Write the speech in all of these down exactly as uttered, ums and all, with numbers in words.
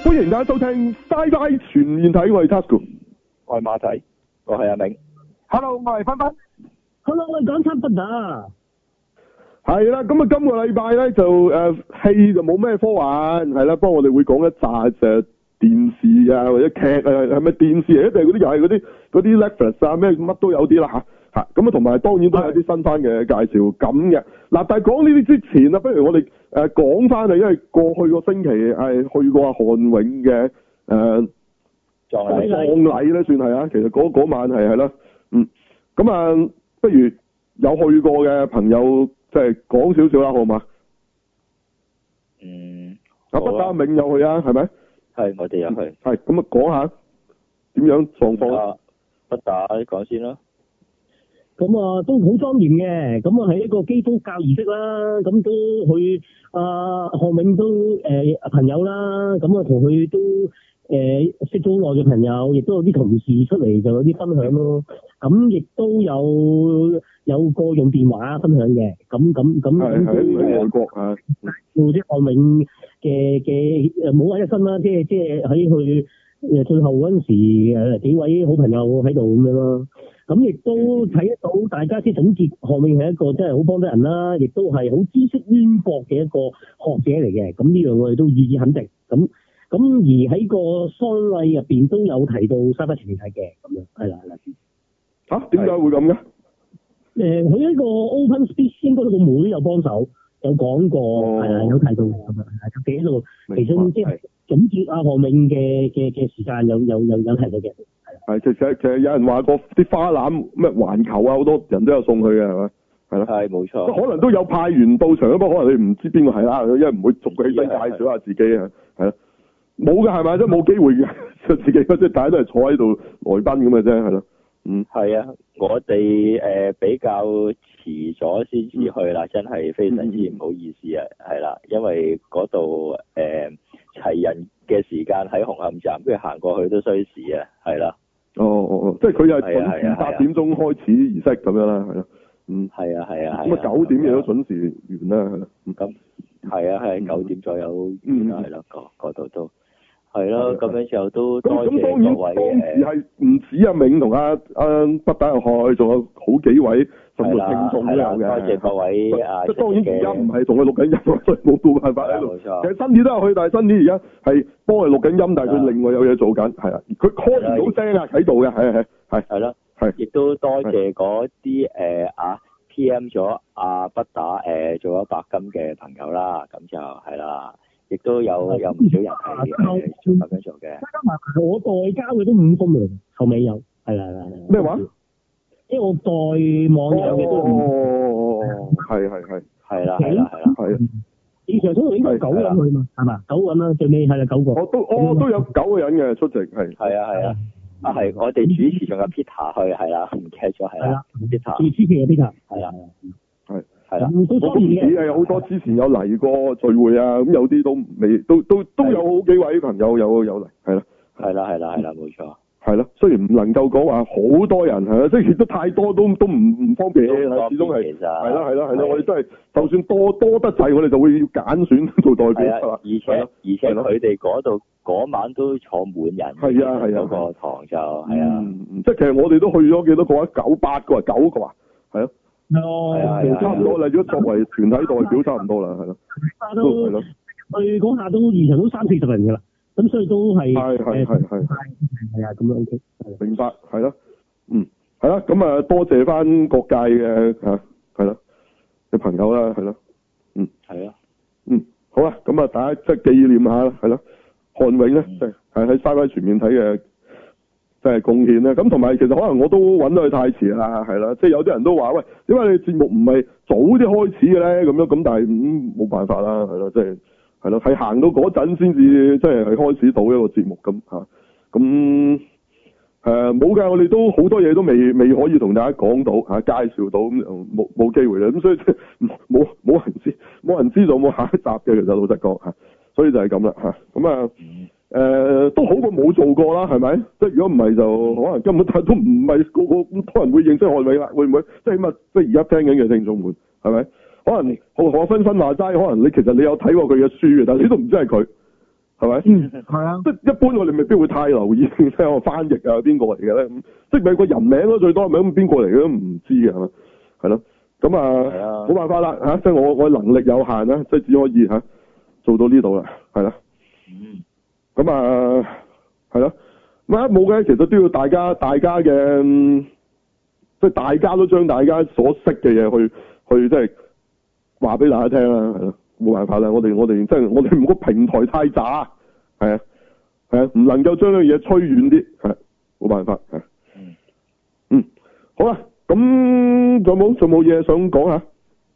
歡迎大家收聽《Sci-Fi 全面睇》，我係 Tasuku， 我係馬仔，我係阿銘。 Hello，我係芬芬。 Hello，我係港產不打。 係啦，咁啊，今個禮拜咧就誒戲就冇咩科幻，係啦，不過我哋會講一紮誒電視啊或者劇啊，係咪電視嚟？一定係嗰啲又係嗰啲嗰啲 Netflix 啊咩乜都有啲啦吓吓，咁啊同埋當然都有啲新番嘅介紹咁嘅。嗱，但係講呢啲之前啊，不如我哋誒講翻啊，因為過去個星期係去過阿韓永嘅誒葬禮葬禮咧，算係啊。其實嗰嗰晚係係啦，嗯，咁啊，不如有去過嘅朋友。即係講少少啦，好嘛？ 嗯， 阿不打銘有去啊，係咪？ 係，我哋有去。 係咁啊，講下點樣狀況啊？ 不打講先啦。 咁啊，都好莊嚴嘅。咁啊，係一個基督教儀式啦。咁都去啊，韓永都誒、呃、朋友啦。咁啊，同佢都誒、呃、識咗好耐嘅朋友，亦都有啲同事出嚟就有啲分享咯。咁亦都有。有個用電話分享嘅，咁咁咁咁都喺外國啊， 做啲韓永嘅嘅誒冇話一身啦，即係即係喺佢誒最後嗰陣時誒幾位好朋友喺度咁樣咯，咁亦都睇得到大家即係總結韓永係一個真係好幫得人啦，亦都係好知識淵博嘅一個學者嚟嘅，咁呢樣我哋都予以肯定。咁咁而喺個喪禮入邊都有提到Sci-Fi全面睇嘅，咁樣係啦係啦。 嚇點解會咁嘅？ 誒，佢一個 open speech 應該個妹有幫手，有講過，係啊、哦，有提到咁樣，係記喺度。其中即係總結阿韓永嘅嘅嘅時間有有有有提到嘅，係係其實其實有人話過啲花籃咩環球啊，好多人都有送佢嘅係咪？係咯，係冇錯。可能都有派員到場，不過可能你唔知邊個係啦，因為唔會逐個起身介紹下自己啊，係咯，冇嘅係咪？即係冇機會嘅，就自己即係大家都係坐喺度來賓咁嘅啫，係咯。嗯，係啊， 我哋誒、呃、比較遲咗先至去啦，嗯、真係非常之唔好意思啊，係啦、嗯，因為嗰度誒齊人嘅時間喺紅磡站，跟住行過去都需時啊，係啦。 哦哦哦，即係佢係準時八點鐘開始儀式咁樣啦，係咯。嗯，係啊係啊。咁啊九點亦都準時完啦，係咯。咁係啊係九點左右完啦，係咯，嗰度都。係咯，咁樣就都多謝各位嘅。當時係唔止阿銘同阿阿不打入去，仲有好幾位甚至聽眾都有嘅。 多謝各位啊！ 即係當然而家唔係同佢錄緊音，所以冇冇辦法喺度。冇錯。其實新年都有去，但係新年而家係幫佢錄緊音，但係佢另外有嘢做緊，係啊。佢開唔到聲啊，喺度嘅，係係係。係咯。係。亦都多謝嗰啲誒啊 P M 咗阿不打誒做咗白金嘅朋友啦，咁就係啦。亦都有有唔少人係誒咁樣做嘅，加埋我代交嘅都五封嚟，後尾有，係啦係啦。 咩話？ 即係我代網友嘅都五封。 哦，係係係。係啦係啦係啦係。 以上通常應該九個人去嘛，係嘛？九個人啦，最尾係啦九個。 我都我都有九個人嘅出席，係。 係啊係啊，啊係我哋主持仲有 Peter 去，係啦，唔記得咗係啦。Peter。 主持嘅 Peter。係啦。 係。係啦， 都當然嘅， 係有好多之前有嚟過聚會啊，咁有啲都未，都都都有好幾位朋友有有嚟，係啦， 係啦，係啦，係啦，冇錯， 係咯，雖然唔能夠講話好多人係啦，即係其實太多都都唔唔方便嘅，始終係，係啦係啦係啦，我哋都係，就算多多得滯，我哋就會要揀選做代表，係嘛， 而且而且佢哋嗰度嗰晚都坐滿人， 係啊係啊， 嗰個堂就係啊， 即係其實我哋都去咗幾多個啊？九八個啊，九個啊，係咯。 哦， 差唔多啦，如果作為團體代表，差唔多啦，係咯， 都係咯，去嗰下都現場都三四十人噶啦，咁所以都係係係係係係啊，咁樣 OK， 明白，係咯，嗯，係啦，咁啊多謝翻各界嘅吓，係咯嘅朋友啦，係咯，嗯， 係啊， 嗯，好啊，咁啊大家即係紀念下啦，係咯，韓永咧，即係係喺Sci-Fi全面睇嘅。即係貢獻咧，咁同埋其實可能我都揾到佢太遲啦，係啦，即係有啲人都話喂，點解你節目唔係早啲開始嘅咧？咁樣咁，但係咁冇辦法啦，係咯，即係係咯，係行到嗰陣先至即係係開始到一個節目咁嚇，咁誒冇㗎，我哋都好多嘢都未未可以同大家講到嚇、啊，介紹到咁冇冇機會啦，咁所以即係冇冇人知冇人知道冇下一集嘅，其實老實講嚇，所以就係咁啦嚇，咁啊。誒、呃，都好過冇做過啦，係咪？即係如果唔係就可能根本都唔係個個咁多人會認識韓永啦，會唔會？即係起碼即係而家聽緊嘅聽眾們，係咪？可能何何芬芬話齋，可能你其實你有睇過佢嘅書嘅，但係你都唔知係佢， 係咪？ 嗯，係啊。 即係一般我哋未必會太留意，即係我翻譯啊邊個嚟嘅咧？咁即係咪個人名咯最多，咪咁邊個嚟嘅都唔知嘅係咪？係咯，咁啊冇辦法啦嚇，即係我我能力有限啦，即係只可以嚇做到呢度啦，係啦。 嗯。咁啊係咯，咁啊冇嘅，其實都要大家大家嘅，即係大家都將大家所識嘅嘢去去即係話俾大家聽啦，係咯。冇辦法啦，我哋我哋即係我哋唔個平台太渣，係啊係啊，唔能夠將呢樣嘢吹遠啲，係冇辦法係。嗯嗯，好啦，咁仲有冇仲冇嘢想講下？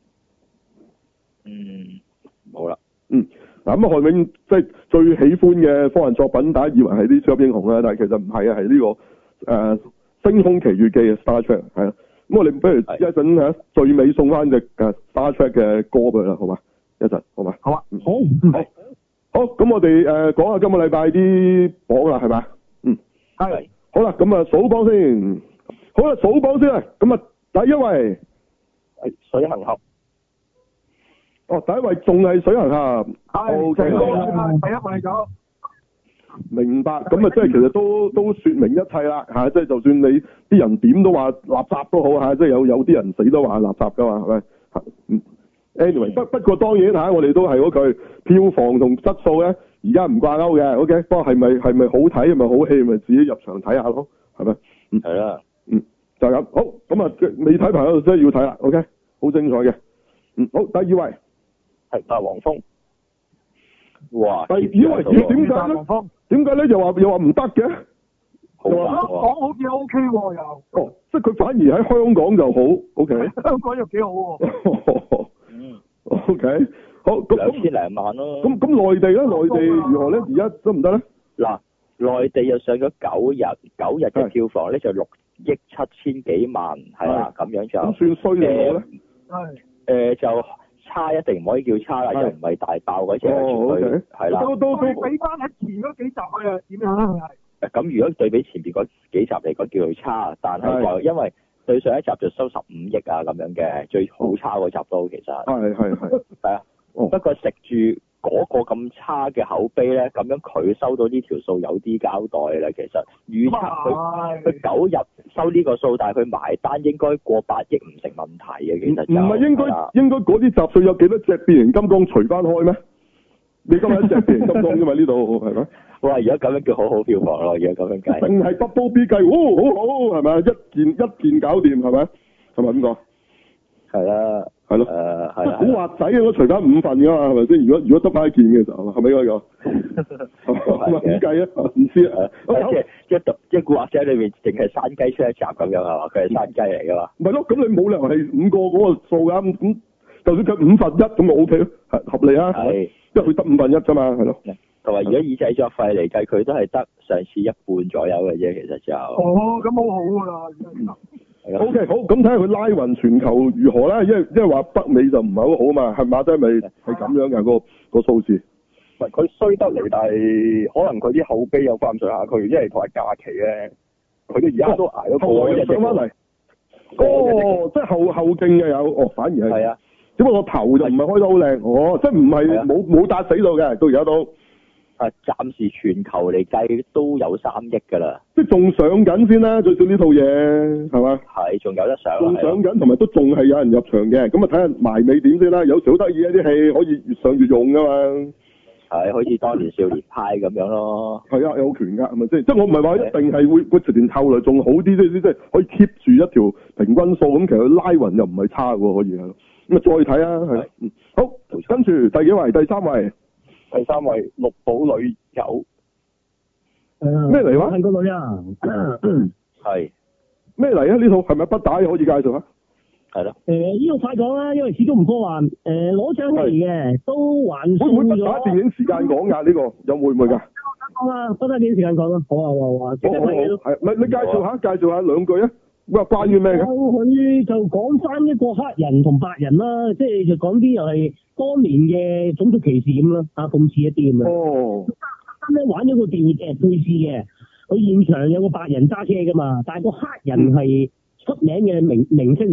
嗯，冇啦。 嗯，嗱咁啊，韓永即係最喜歡嘅科幻作品，大家以為係啲超級英雄啦，但係其實唔係啊，係呢、這個誒、呃《星空奇遇記》嘅 Star Trek 係啊。咁我哋不如一陣嚇最尾送翻隻誒 Star Trek 嘅歌俾佢啦，好嘛？一陣，好嘛？ 好啊，好， 好，好，咁我哋誒講下今個禮拜啲榜啦，係咪？嗯， 係， 好啦，咁啊數榜先，好啦，數榜先啊，咁啊第一位係水行俠， 哦，第一位仲係水行俠， 係， OK， 第一位咗， 明白，咁啊即係其實都都說明一切啦，吓，即係就算你啲人點都話垃圾都好吓，即係有有啲人死都話垃圾噶嘛，係咪？嗯。Anyway，不不過當然嚇，我哋都係嗰句票房同質素咧，而家唔掛鈎嘅。OK，不過係咪係咪好睇，係咪好戲，咪自己入場睇下咯，係咪？嗯， 係啦， 嗯，就係咁。好，咁啊，未睇朋友真係要睇啦。OK，好精彩嘅。嗯，好，第二位係大黃蜂。哇！ 第二位點點解咧？點解咧？又話又話唔得嘅？ 好香港好似 O K 喎又。 哦，即係佢反而喺香港就好 OK。 香港又幾好喎。 嗯 OK，好咁兩千零萬咯。 咁咁內地咧？內地如何咧？而家得唔得咧？ 嗱，內地又上咗九日，九日嘅票房咧就六億七千幾萬，係啦，咁樣就咁算衰定好咧？ 係誒就差，一定唔可以叫差啦，又唔係大爆嗰隻，絕對係啦。 都都都俾翻喺前嗰幾集佢啊點樣咧？係咁如果對比前邊嗰幾集嚟講叫做差，但係就因為對上一集就收十五億啊咁樣嘅，最好差嗰集都其實係係係係啊。不過食住嗰個咁差嘅口碑咧，咁樣佢收到呢條數有啲交代啦。其實預測佢佢九日收呢個數，但係佢埋單應該過八億唔成問題嘅。其實唔係應該應該嗰啲集數有幾多隻變形金剛除翻開咩？你今日一隻變形金剛啫嘛？呢度係咪？ 哇！如果咁樣叫好好票房咯，如果咁樣計， 定係 Double B 計，哦，好好係咪？一件一件搞掂係咪？係咪咁講？係啦， 係咯， 誒係即係古惑仔應該除翻五份㗎嘛，係咪先？如果如果得翻一件嘅時候，係咪應該講？係咪點計啊？唔知啊。 即係即係古惑仔裏面淨係山雞出一集咁樣係嘛？佢係山雞嚟㗎嘛？ 唔係咯，咁你冇理由係五個嗰個數㗎，咁就算佢五分一咁就 O K 咯，係合理啊。係，因為佢得五分一啫嘛，係咯。 同埋如果以製作費嚟計，佢都係得上次一半左右嘅啫，其實就哦，咁好好㗎啦。 O K，好，咁睇下佢拉勻全球如何啦，因為因為話北美就唔係好好嘛，係嘛？即係咪係咁樣嘅個個數字？ 唔係佢衰得嚟，但係可能佢啲口碑有翻上下，佢因為同埋假期咧，佢都而家都捱咗過一上翻嚟。哦，即係後後勁嘅有，哦，反而係。係啊。 只不過個頭就唔係開得好靚，哦，即係唔係冇冇打死到嘅，到而家都。 啊，暫時全球嚟計都有三億㗎啦。 即係仲上緊先啦，最少呢套嘢係嘛？ 係，仲有得上。 仲上緊，同埋都仲係有人入場嘅，咁啊睇下埋尾點先啦。有時好得意一啲戲可以越上越用㗎嘛。 係，好似當年少年派咁樣咯。 係啊，有權㗎，係咪先？即係我唔係話一定係會會直連後來仲好啲，即係即係可以 keep 住一條平均數咁，其實佢拉勻又唔係差喎，可以係。咁啊再睇啊，係。好，跟住第幾位？第三位。 第三位綠寶女友。 咩嚟話？ 係個女啊。 係。 咩嚟啊？呢套係咪不打可以介紹啊？ 係咯。 誒，呢度快講啦，因為始終唔科幻。誒，攞獎戲嘅，都還會唔會不打電影時間講㗎？呢個有會唔會㗎？ 講啊，不打電影時間講啦。好啊，好啊，好啊。 好好好。係，咪你介紹下，介紹下兩句啊？話關於咩嘅？ 佢就講翻一個黑人同白人啦，即係就講啲又係當年嘅種族歧視咁啦，啊，諷刺一啲咁樣。 哦。 啱啱玩咗個電影嘅配置嘅，佢現場有個白人揸車噶嘛，但係個黑人係出名嘅明明星嚟嘅，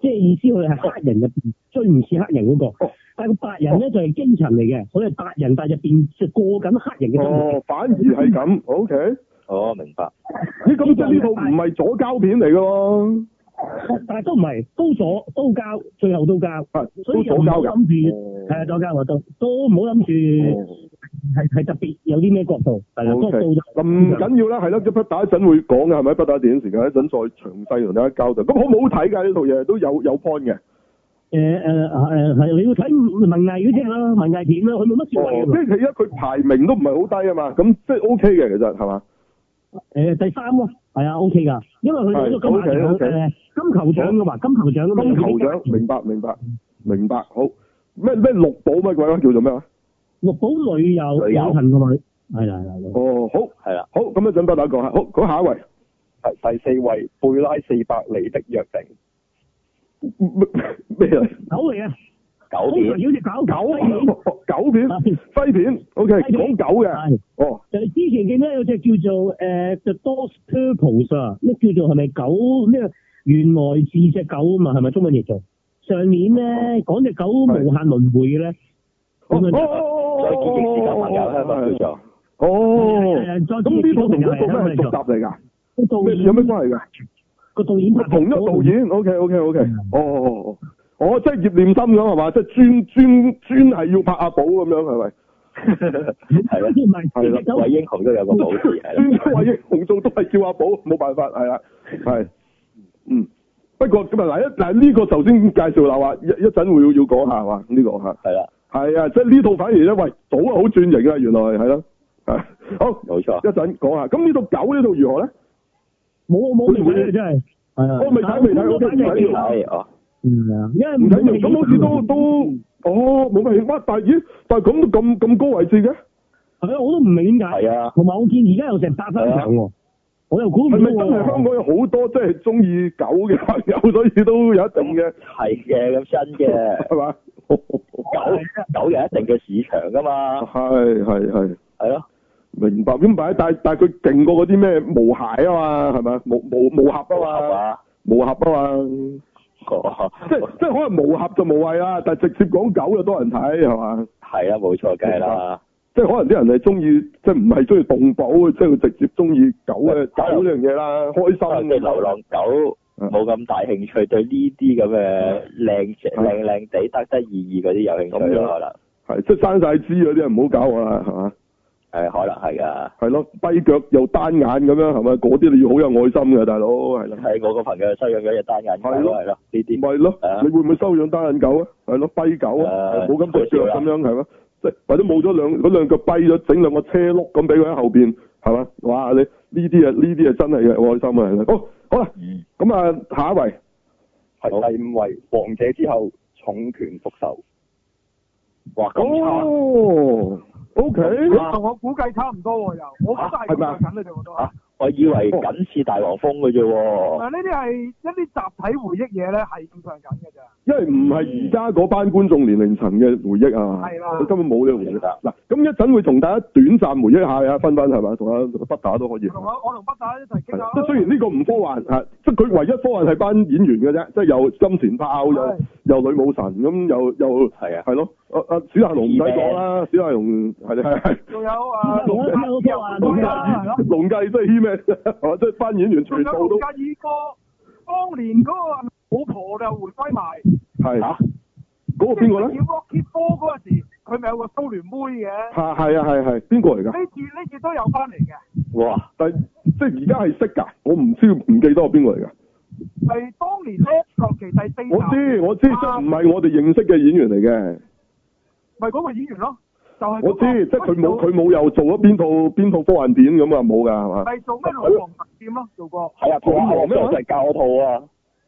即係意思佢係黑人入邊最唔似黑人嗰、那個， 哦、 但係個白人咧、哦、就係基層嚟嘅，佢係白人，但係入邊就過緊黑人嘅生活。 哦，反而係咁，OK。 哦，明白。 咦，咁即係呢套唔係左膠片嚟嘅喎？ 但係都唔係，都左都交，最後都交。 啊， 所以又唔好諗住，係啊，左交我都都唔好諗住係係特別有啲咩角度，係啦，角度就唔緊要啦，係咯，一不打一陣會講嘅係咪？不打電影時間一陣再詳細同大家交代。咁好唔好睇㗎？呢套嘢都有有 point 嘅。誒誒誒係，你要睇文藝嗰啲啦，文藝片啦，佢冇乜所謂。 即係其實佢排名都唔係好低啊嘛，咁即係 OK 嘅，其實係嘛？ 誒第三咯，係啊 OK 㗎，因為佢攞咗金馬獎誒金球獎㗎嘛，金球獎㗎嘛。 金球獎，明白明白明白，好咩咩綠寶乜鬼話叫做咩話？綠寶女友女友恨㗎嘛，係啦係啦。 哦好係啦，好咁一陣不打講下，好講下一位係第四位貝拉四百里的約定。 咩嚟？ 狗嚟啊！ 狗片， 好似狗狗狗片西片 ，OK 講狗嘅，哦， 就係之前見到有隻叫做誒 The Dog's Purpose 啊，咩叫做係咪狗咩？原來是隻狗啊嘛，係咪中文譯做？上年咧講隻狗無限輪迴嘅咧， 哦哦哦再見亦是狗朋友香港叫做， 哦， 咁呢套同嗰套咩係續集嚟㗎？咩有咩關係㗎？ 個導演同一個導演 ，OK OK OK，哦哦哦。哦，即係葉念琛咁係嘛？即係專專專係要拍阿寶咁樣係咪？ 係啦，係啦，韋英雄都有個寶字， 專韋英雄做都係叫阿寶，冇辦法係啦，係，嗯，不過咁啊嗱一嗱呢個頭先介紹啦話一一陣會要要講下係嘛？呢個嚇係啦， 係啊，即係呢套反而咧喂早啊好轉型啊原來係咯，係好冇錯， 一陣講下。咁呢套狗呢套如何咧？ 冇冇未睇嘅真係，係啊， 我未睇未睇，我未睇哦。 嗯啊，因為唔緊要，咁好似都都哦冇乜乜，但係咦，但係咁咁咁高位置嘅， 係啊，我都唔明點解。 係啊， 同埋我見而家有成百分場喎，我又估唔到。係咪真係香港有好多即係中意狗嘅朋友，所以都有一定嘅。 係嘅，咁真嘅係嘛？ 狗狗有一定嘅市場㗎嘛。 係係係。係咯。 明白點解？但係但係佢勁過嗰啲咩毛鞋啊嘛，係咪？毛毛毛俠啊嘛。毛俠啊嘛。即係即係可能無合就無謂啦，但係直接講狗就多人睇係嘛？ 係啊，冇錯，梗係啦。 即係可能啲人係中意，即係唔係中意動保，即係佢直接中意狗嘅狗呢樣嘢啦，開心。 對流浪狗冇咁大興趣，對呢啲咁嘅靚靚靚地得得意意嗰啲有興趣咯，可能。係即係生晒枝嗰啲唔好搞我啦，係嘛？ 誒，可能係噶。 係咯，跛腳又單眼咁樣，係咪？嗰啲你要好有愛心嘅，大佬係啦。 係我個朋友收養咗隻單眼狗，係咯，係咯，呢啲。 咪咯，你會唔會收養單眼狗啊？係咯，跛狗啊，冇咁隻腳咁樣係嘛？即係或者冇咗兩嗰兩腳跛咗，整兩個車轆咁俾佢喺後邊，係嘛？哇！你呢啲啊，呢啲啊真係嘅愛心啊，係啦。好，好啦，咁啊，下一位係第五位，王者之後重拳復仇。 哇，咁差。 哦，O K， 同我估計差唔多喎，又，我覺得係咁緊啊，我都係。 我以為僅似大黃蜂嘅啫喎。 嗱，呢啲係一啲集體回憶嘢咧，係咁上緊嘅咋。 因為唔係而家嗰班觀眾年齡層嘅回憶啊， 係啦， 佢根本冇呢個回憶。嗱，咁一陣會同大家短暫回憶下啊，分分係嘛，同阿北打都可以。 同我我同北打一齊傾下。 即係雖然呢個唔科幻嚇，即係佢唯一科幻係班演員嘅啫，即係有金錢豹，又又女武神咁，又又係啊，係咯，阿阿史泰龍唔使講啦，史泰龍係係係。仲有啊，龍龍龍繼即係 He-Man，即係班演員全部都。 龍繼二哥，當年嗰個老婆就回歸埋。 係嚇，嗰個邊個咧？ 叫 Rocky Four 嗰陣時，佢咪有個蘇聯妹嘅？ 係係啊係係，邊個嚟㗎？ 呢次呢次都有翻嚟嘅。 哇！但係即係而家係識㗎，我唔知唔記得我邊個嚟㗎。 係當年咧，國旗第四集。 我知我知，即係唔係我哋認識嘅演員嚟嘅。 咪嗰個演員咯，就係。 我知，即係佢冇佢冇又做咗邊套邊套科幻片咁啊冇㗎係嘛？ 係做咩女王神劍咯？做過。 係啊，同阿黃咩就係教套啊。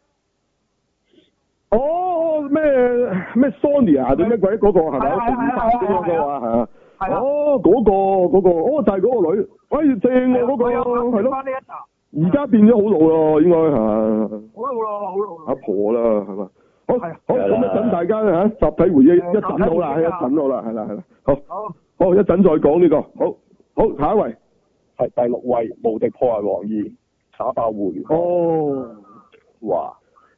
哦，咩咩 Sony 啊定咩鬼嗰個係咪？係係係係係啊！係啊！哦，嗰個嗰個，哦就係嗰個女，喂正喎嗰個，係咯。而家變咗好老咯，應該係。 好老咯，好老。 阿婆啦，係嘛？好，好咁一陣大家嚇集體回憶一陣好啦，一陣好啦，係啦係啦，好。好。好，一陣再講呢個，好，好下一位係第六位無敵破壞王二打爆回。 哦， 哇！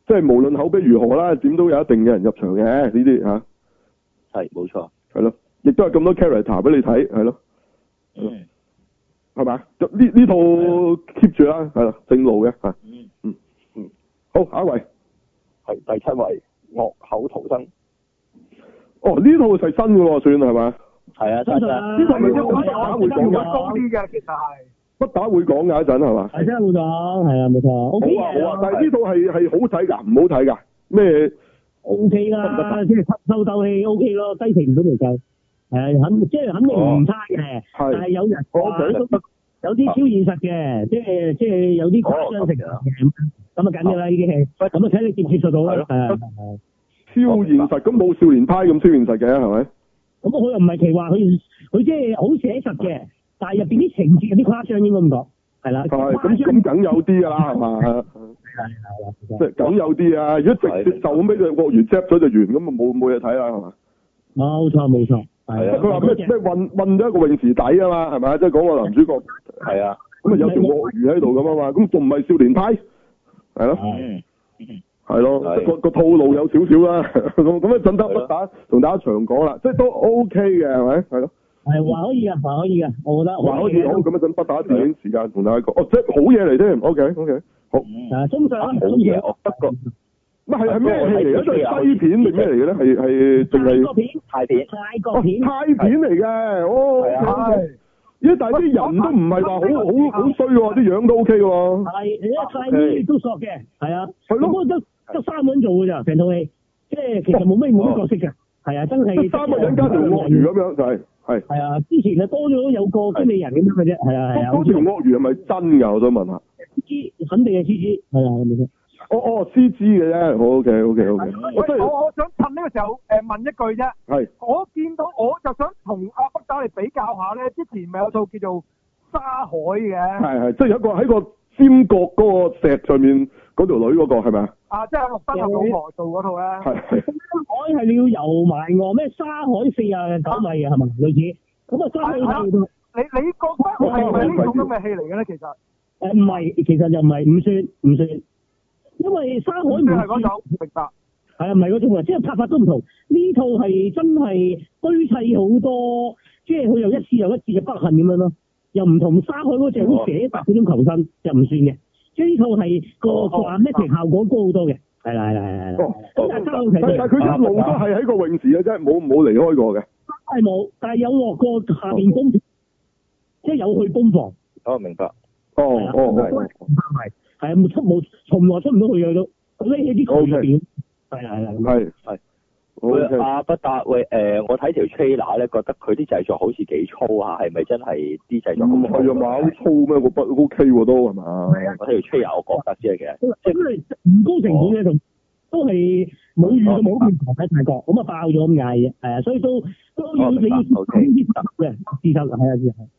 即係無論口碑如何啦，點都有一定嘅人入場嘅呢啲嚇。 係冇錯。 係咯，亦都係咁多 character 俾你睇，係咯。 嗯。 係嘛？呢呢套 keep 住啦，係啦，正路嘅嚇。 嗯嗯嗯。好，下一位係第七位惡口逃生。 哦，呢套係新嘅喎，算係嘛？ 係啊， 真啊！ 呢套咪呢個不打會講會㗎， 高啲嘅，其實係不打會講㗎一陣係嘛？ 係真係冇錯，係啊冇錯，O K 好啊好啊，但係呢套係係好睇㗎，唔好睇㗎，咩 O K 啦，即係鬥鬥戲 O K 咯，低評都嚟計，係肯即係肯定唔差嘅，但係有人話有啲超現實嘅，即係即係有啲誇張性嘅，咁啊緊㗎啦已經係，咁啊睇你接唔接受到啦，係啊係。 超現實咁冇少年派咁超現實嘅係咪？ 咁佢又唔係奇話，佢佢即係好寫實嘅，但係入邊啲情節有啲誇張，應該咁講，係啦。 係咁咁梗有啲㗎啦，係嘛？係係即係梗有啲啊！如果直接就咁俾佢鱷魚 zap 咗就完，咁啊冇冇嘢睇啦，係嘛？ 冇錯冇錯，係啊。 佢話咩咩運運咗一個泳池底啊嘛，係咪？即係講個男主角係啊， 咁啊有條鱷魚喺度咁啊嘛，咁仲唔係少年派？係咯。 嗯。 係咯，個個套路有少少啦，咁咁啊，陣得不打同大家長講啦，即係都 OK 嘅，係咪？係咯， 係還可以嘅，還可以嘅，我覺得還可以好，咁一陣不打電影時間同大家講，哦，即係好嘢嚟添 ，OK OK，好。 啊，中上啦， 好嘢，我不過乜係係咩戲嚟嘅？即係西片定咩嚟嘅咧？係係定係泰國片， 泰片， 泰國片， 泰片嚟嘅，哦，係。咦，但係啲人都唔係話好好好衰喎，啲樣都 OK 喎。 係，因為泰片都索嘅，係啊， 係咯， 得得三個人做嘅咋，成套戲，即係其實冇咩冇咩角色嘅，係啊，真係。 三個人加條鱷魚咁樣就係係。 係啊，之前啊多咗有個經理人咁樣嘅啫，係啊係啊。 嗰條鱷魚係咪真㗎？我想問下。 C G 肯定係 C G，係啊，冇錯。 哦哦 ，C G 嘅啫，好 OK OK OK。 我我我想趁呢個時候誒問一句啫。 係。 我見到我就想同阿北打嚟比較下咧，之前咪有套叫做沙海嘅。係係，即係有一個喺個尖角嗰個石上面嗰條女嗰個係咪啊？ 啊，即係陸德合老婆做嗰套咧。 係係。 海係你要游埋岸咩？沙海四啊九米啊，係咪類似？咁啊，沙海係你你覺得係咪呢種咁嘅戲嚟嘅咧？其實誒唔係，其實又唔係，唔算唔算，因為沙海唔係嗰種，明白。 係啊，唔係嗰種啊，即係拍法都唔同。呢套係真係堆砌好多，即係佢又一次又一次嘅不幸咁樣咯。又唔同沙海嗰隻好寫實嗰種求生，又唔算嘅。即係呢套係個畫咩成效果高好多嘅。係啦係啦係啦。咁但係沙海其實但係佢一路都係喺個泳池嘅啫，冇冇離開過嘅。 係冇，但係有落過下邊攻，即係有去攻防。 哦，明白。 哦哦係。 係係啊，冇出冇，從來出唔到去嘅都。咁呢啲渠入邊。係係係。 係係。 喂，阿不打喂誒，我睇條 trailer 咧，覺得佢啲製作好似幾粗下，係咪真係啲製作咁？ 唔係啊嘛，好粗咩？我不 OK 喎都係嘛？ 我睇條 trailer，我覺得啫，其實。 即係唔高成本嘅仲都係冇遇到冇片場喺泰國，咁啊爆咗咁嗌嘅，係啊，所以都都要你要啲嘅事實係啊，係啊。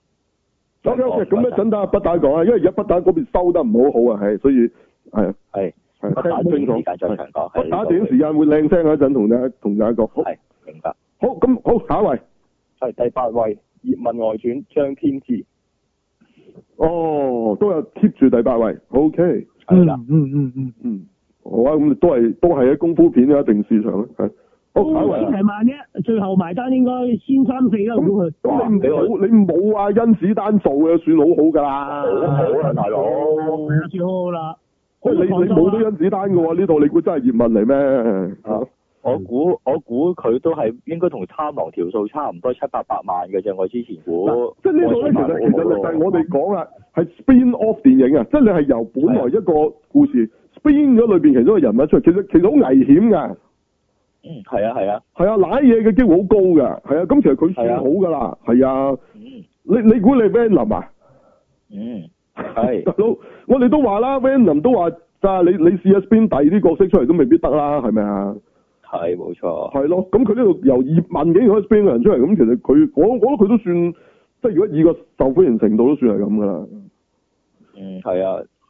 OK OK，咁一陣等阿不打講啊，因為而家不打嗰邊收得唔好好啊，係，所以係啊。 係。 係不打短時間再長講， 不打短時間會靚聲嗰陣同大家同大家講。 係，明白。 好，咁好，下一位係第八位《葉問外傳》張天志。 哦，都有 keep 住第八位 ，OK。 係啦，嗯嗯嗯嗯，好啊，咁都係都係喺功夫片嘅一定市場咧，係。好，下一位。 千零萬啫，最後埋單應該先三四啦，估佢。 咁你冇你冇啊甄子丹做嘅算好好㗎啦。 好啦，大佬。 係啊，算好好啦。 喂，你你冇咗甄子丹嘅喎，呢度你估真係葉問嚟咩？ 啊，我估我估佢都係應該同貪狼條數差唔多七八百萬嘅啫，我之前估。 即係呢度咧，其實其實就係我哋講啦，係 spin off 電影啊，即係你係由本來一個故事 spin 咗裏邊其中一個人物出嚟，其實其實好危險㗎。 嗯，係啊係啊。係啊，瀨嘢嘅機會好高㗎，係啊，咁其實佢算好㗎啦，係啊。你你估你 Venom 啊？ 嗯。係， 大佬，我哋都話啦 ，Venom 都話，咋你你試下 spin 第二啲角色出嚟都未必得啦，係咪啊？ 係，冇錯。 係咯，咁佢呢度由葉問竟然可以 spin 個人出嚟，咁其實佢，我我覺得佢都算，即係如果以個受歡迎程度都算係咁噶啦。 嗯，係啊，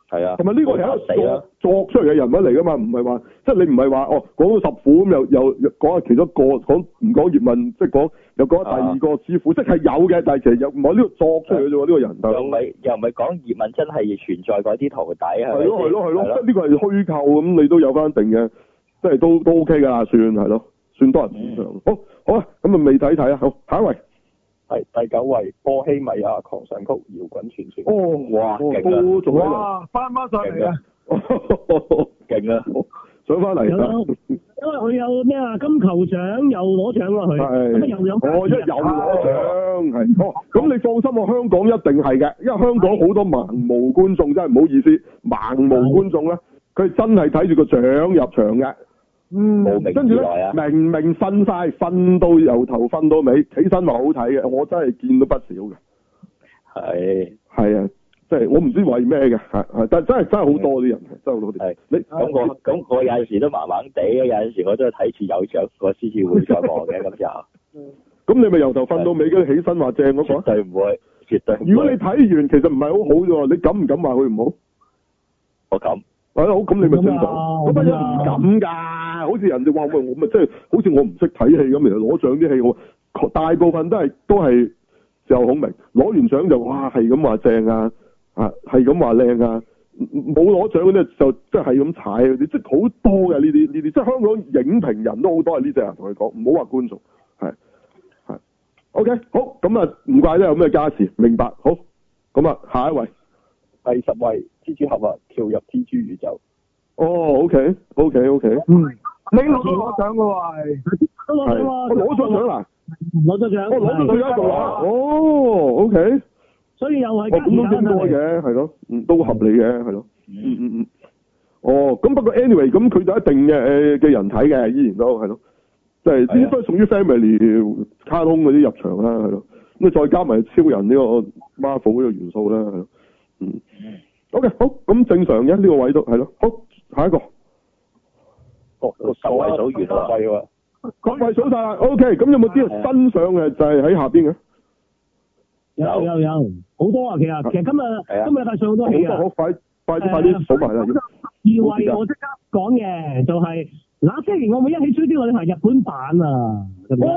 係啊， 同埋呢個係一個死啦作作出嚟嘅人物嚟噶嘛，唔係話即係你唔係話哦講到十虎咁又又又講下其中一個講唔講葉問，即係講又講第二個師傅，即係有嘅，但係其實又唔係呢個作出嚟嘅啫喎，呢個人又唔係又唔係講葉問真係存在嗰啲徒弟係咪係咯係咯係咯， 係即係呢個係虛構咁，你都有翻定嘅，即係都都 OK 㗎啦，算係咯，算多人捧場。好，好啊，咁啊未睇睇啊，好，下一位。 係第九位波希米亞狂想曲搖滾傳說。 哦， 哇勁啊都仲喺度。 哇，翻翻上嚟啊！ 勁啊！上翻嚟有啦。 因為佢有咩啊金球獎又攞獎喎佢，咁啊又有哦，一又攞獎係。哦，咁你放心喎，香港一定係嘅，因為香港好多盲毛觀眾，真係唔好意思，盲毛觀眾咧，佢真係睇住個獎入場嘅。嗯， 無名跟住咧之來啊， 明明瞓晒，瞓到由頭瞓到尾，起身話好睇嘅，我真係見到不少嘅。 係係啊，即係我唔知為咩嘅，係係，但係真係真係好多啲人，真係好多啲。 係你咁我咁我有陣時都麻麻地嘅，有陣時我都係睇住有獎個先至會再望嘅咁就。 咁你咪由頭瞓到尾，跟住起身話正嗰絕個？ 對唔會，絕對唔會。 如果你睇完其實唔係好好啫喎，你敢唔敢話佢唔好？ 我咁。 係咯，好，咁你咪正常。 咁啊咁不一唔敢㗎，好似人哋話喂，我咪即係好似我唔識睇戲咁，其實攞獎啲戲我大部分都係都係事後孔明，攞完獎就哇係咁話正啊，啊係咁話靚啊，冇攞獎嗰啲就即係咁踩嗰啲，即係好多嘅呢啲呢啲，即係香港影評人都好多係呢隻人同佢講，唔好話觀眾，係係。OK，好，咁啊唔怪得有咩家事，明白，好，咁啊下一位。 第十位蜘蛛俠啊，跳入蜘蛛宇宙。 哦 ，OK，OK，OK， 嗯，你攞到攞獎嘅喎係， 都攞獎喎， 我攞咗獎啦， 攞咗獎， 我攞咗最佳動畫，哦，OK， 所以又係哦咁都應該嘅，係咯，嗯，都合理嘅，係咯，嗯嗯嗯，哦，咁不過 anyway，咁佢就一定嘅嘅人睇嘅，依然都係咯，即係呢啲都係屬於 family 卡通嗰啲入場啦，係咯，咁啊再加埋超人呢個 Marvel 呢個元素啦，係咯，嗯。OK，好，咁正常嘅呢個位都係咯，好，下一個， 哦， 十位數完啦， 係喎， 各位數晒啦 ，OK，咁有冇啲新上嘅就係喺下邊嘅？ 有有有好多啊，其實其實今日今日禮拜上好多戲啊， 好快快啲快啲數埋啦。 二位我即刻講嘅就係那些年我會一起追啲女孩日本版啊，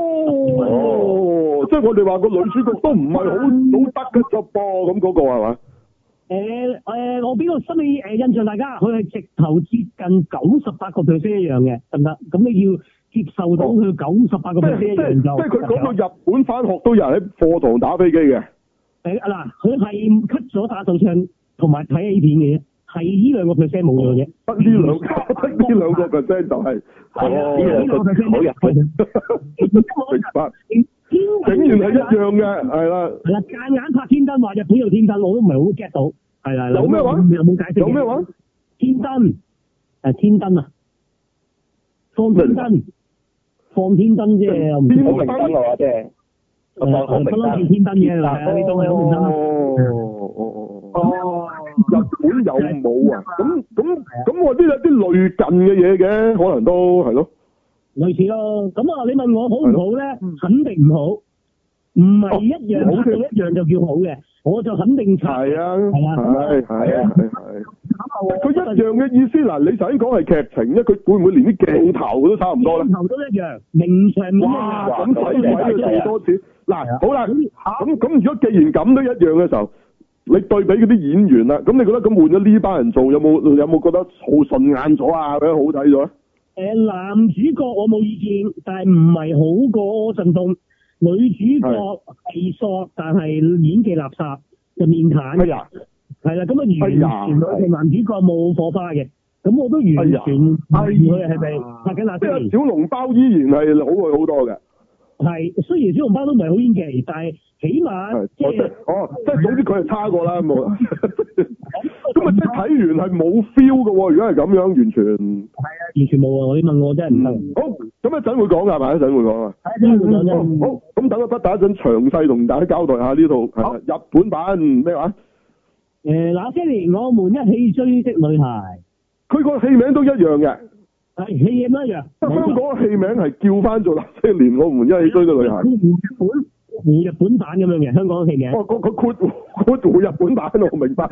哦，即係我哋話個女主角都唔係好好得嘅啫噃，咁嗰個係嘛？ 誒誒、呃，我俾個心理誒印象大家，佢係直頭接近九十八個 percent 一樣嘅，得唔得？咁你要接受到佢九十八個 percent 一樣就即係佢講到日本返學都有人喺課堂打飛機嘅。 誒嗱，佢係 cut 咗打手槍同埋睇 A 片嘅啫，係呢兩個 percent 冇咗啫。 得呢兩得呢兩個 percent 就係係呢兩個 percent 好日本。 明白。竟然係一樣嘅，係啦。 係啦，夾硬拍天燈話日本有天燈，我都唔係好 get 到。係啦， 有咩話？ 有冇解釋？ 有咩話？ 天燈誒天燈啊，放天燈，放天燈啫，唔天燈啊即係。 誒誒，不嬲見天燈嘅，係啊，你當係好明燈啦。 哦哦哦哦，日本有冇啊？咁咁咁，我知有啲類近嘅嘢嘅，可能都係咯。 類似咯，咁啊，你問我好唔好咧？肯定唔好，唔係一樣拍到一樣就叫好嘅，我就肯定差。 係啊， 係啊， 係係啊係係。佢一樣嘅意思嗱，你頭先講係劇情啫，佢會唔會連啲鏡頭都差唔多咧？ 鏡頭都一樣，名場面一哇！ 樣。 咁睇鬼佢做多次。嗱，好啦，咁咁如果既然咁都一樣嘅時候，你對比嗰啲演員啦，咁你覺得咁換咗呢班人做，有冇有冇覺得好順眼咗啊？或者好睇咗？ 誒，男主角我冇意見，但係唔係好過柯震東。女主角係索，但係演技垃圾，就面癱。 係啊， 係啦，咁啊完全同男主角冇火花嘅，咁我都完全懷疑佢係咪拍緊那些年。 小籠包依然係好過好多嘅。 係，雖然小籠包都唔係好演技，但係起碼即係哦，即係總之佢係差過啦，冇。咁啊，即係睇完係冇 feel 嘅喎。如果係咁樣，完全係啊，完全冇啊！你問我真係唔得。 好，咁一陣會講㗎係咪？一陣會講啊。 係，一陣會講啫。 好，咁等我不打一陣詳細同大家交代下呢套係日本版咩話？ 誒，那些年我們一起追的女孩。 佢個戲名都一樣嘅。 係戲名一樣。 香港嘅戲名係叫翻做那些年我們一起追的女孩。 日本日本版咁樣嘅香港嘅戲名。 哦，佢佢括括弧日本版我明白。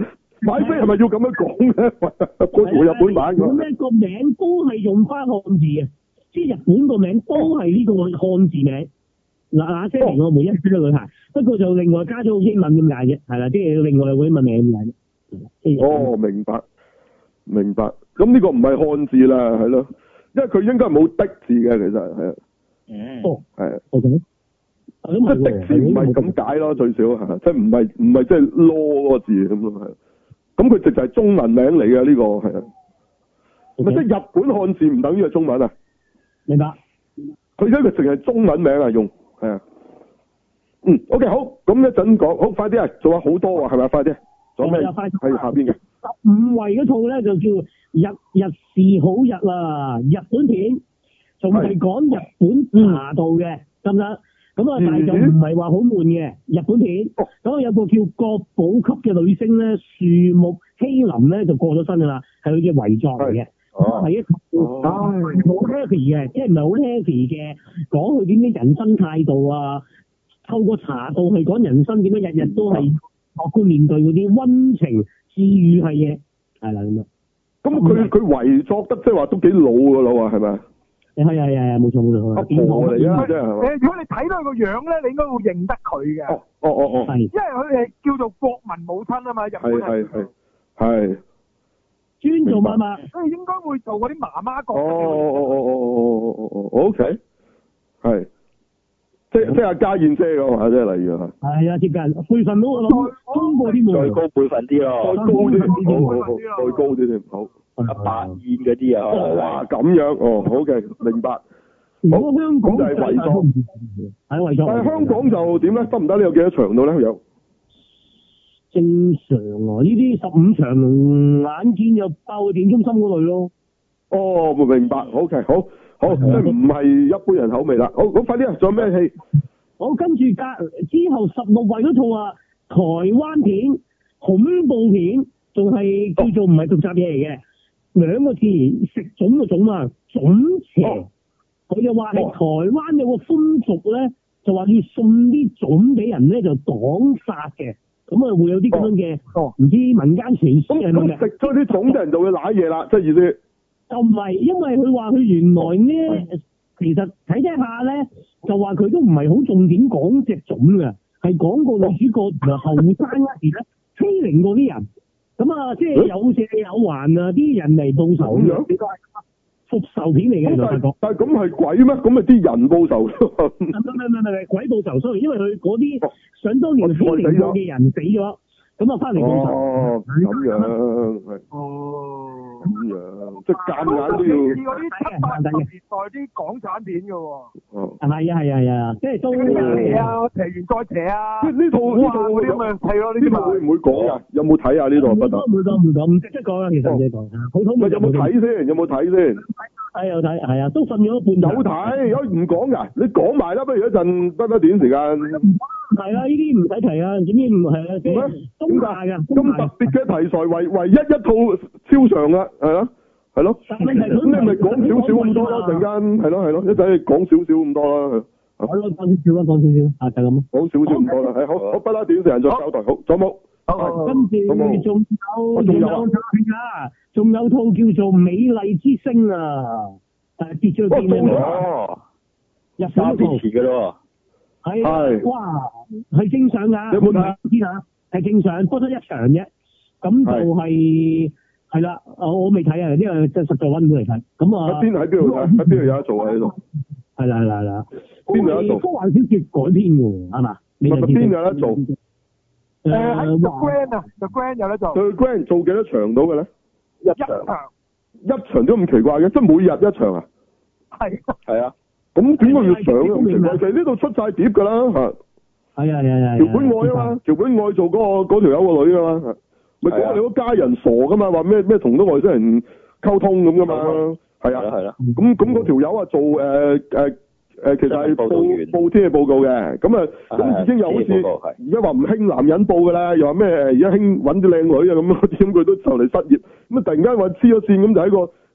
買飛係咪要咁樣講咧？嗰條日本版咁咧個名都係用翻漢字嘅，即係日本個名都係呢個漢字名。嗱嗱聲嚟我每一次都女孩，不過就另外加咗個英文咁解啫，係啦，即係另外個英文名咁解啫。 哦，明白，明白。咁呢個唔係漢字啦，係咯，因為佢應該係冇的字嘅，其實係啊。 嗯。 哦，係。 O K。 即係的字唔係咁解咯，最少係，即係唔係唔係即係囉嗰個字咁咯，係。咁佢直就係中文名嚟嘅呢個係啊。咪即係日本漢字唔等於係中文啊？ 明白。 佢而家佢淨係中文名啊用。係啊，嗯 ，OK 好，咁一陣講，好快啲啊，仲有好多啊，係咪快啲？仲有咩？喺下邊嘅十五位嗰套咧就叫日日是好日啦，日本片，仲係講日本茶道嘅，得唔得？咁啊，但係就唔係話好悶嘅日本片。咁啊，有個叫國寶級嘅女星咧，樹木希林咧就過咗身㗎啦，係佢嘅遺作嚟嘅。哦，係一套好 happy 嘅，即係唔係好 happy 嘅，講佢點樣人生態度啊，透過茶道去講人生點樣，日日都係樂觀面對嗰啲溫情治愈係嘢，係啦咁啊。 咁佢佢遺作得即係話都幾老㗎啦喎，係咪？ 係係係係冇錯冇錯。 阿婆嚟啊，真係係嘛？ 誒，如果你睇到佢個樣咧，你應該會認得佢嘅。 哦哦哦哦。係。 因為佢係叫做國民母親啊嘛，日本人。係係係。 專做媽媽，所以應該會做嗰啲媽媽角色。 哦哦哦哦哦哦哦 O K， 係，即即係阿家燕姐咁啊，即係例如啊。 係啊，接近輩份都我諗高過啲冇。 再高輩份啲咯。 再高啲，好好好，再高啲添，好。 阿白燕嗰啲啊。 哇，咁樣哦，好嘅，明白。 如果香港就係遺作， 係遺作。 但係香港就點咧？得唔得？你有幾多場到咧？有。 正常啊，呢啲十五場眼見就爆電中心嗰類咯。 哦，明白。O K，好，好，即係唔係一般人口味啦。好，好快啲啊！仲有咩戲？ 好，跟住隔之後十六位嗰套啊，台灣片恐怖片，仲係叫做唔係毒雜嘢嚟嘅，兩個字食種嘅種啊，種邪。佢、哦、就話係台灣有個風俗咧，就話要送啲種俾人咧，就擋殺嘅。咁啊，會有啲咁樣嘅，唔、哦、知民間傳說係咪嘅？ 食咗啲種嘅人就會舐嘢啦，即係意思。 就唔係，因為佢話佢原來咧，其實睇睇下咧，就話佢都唔係好重點講隻種嘅，係講個女主角原來後生嗰時咧欺凌過啲人，咁啊，即係有借有還啊，啲人嚟報仇咁樣。復仇片嚟嘅，原來但係咁係鬼咩？咁咪啲人報仇？唔係唔係唔係鬼報仇，所以因為佢嗰啲想當年欺凌過嘅人死咗，咁啊翻嚟報仇。 哦，咁樣係。哦，咁樣即係夾硬都要。似嗰啲七八十年代啲港產片嘅喎。 哦。 係啊係啊係啊，即係都。 邪啊！邪完再邪啊！ 呢呢套呢套嗰啲咪係咯？呢啲會唔會講啊？有冇睇啊？呢度不得。 唔會講唔講，唔值得講啊！其實唔值得講。普通咪有冇睇先？有冇睇先？ 睇有睇，係啊，都瞓咗半。 有睇，有唔講噶？你講埋啦，不如一陣得得短時間。 係啊，呢啲唔使提啊，總之唔係啊，即係中大嘅。 咁特別嘅題材，唯唯一一套超長啦，係咯，係咯。咁你咪講少少咁多咯，陣間係咯係咯，一陣講少少咁多啦。 好咯，講少少啦，講少少啊，就咁。 講少少咁多啦，係好，好不得短時間再交代，好，仲有冇？ 跟住仲有仲有啊，仲有套叫做《美麗之星》啊，誒跌咗邊啊？ 入手支持嘅咯， 係哇，係正常㗎。 有冇睇？ 知啊，係正常，播咗一場啫。咁就係係啦，我我未睇啊，因為真係實在揾唔到嚟睇。咁啊， 喺邊喺邊度睇？喺邊度有得做啊？呢度係啦係啦係啦， 邊度有得做？ 科幻小説改編㗎喎，係嘛？ 咪邊有得做？ 誒喺 The Grand 啊 ，The Grand 有得做。The Grand 做幾多場到嘅咧？ 一場。 一場都咁奇怪嘅，即係每日一場啊？ 係。係啊。 咁點解要上啊？咁奇怪，其實呢度出晒碟㗎啦嚇。 係啊係啊係。 橋本愛啊嘛，橋本愛做嗰個嗰條友個女啊嘛，咪講你嗰家人傻㗎嘛，話咩咩同啲外星人溝通咁㗎嘛，係啊係啦。咁咁嗰條友啊做誒誒。誒，其實係報報天氣報告嘅，咁啊，咁已經又好似而家話唔興男人報噶啦，又話咩而家興搵啲靚女啊咁，咁佢都就嚟失業，咁啊突然間話黐咗線，咁就喺個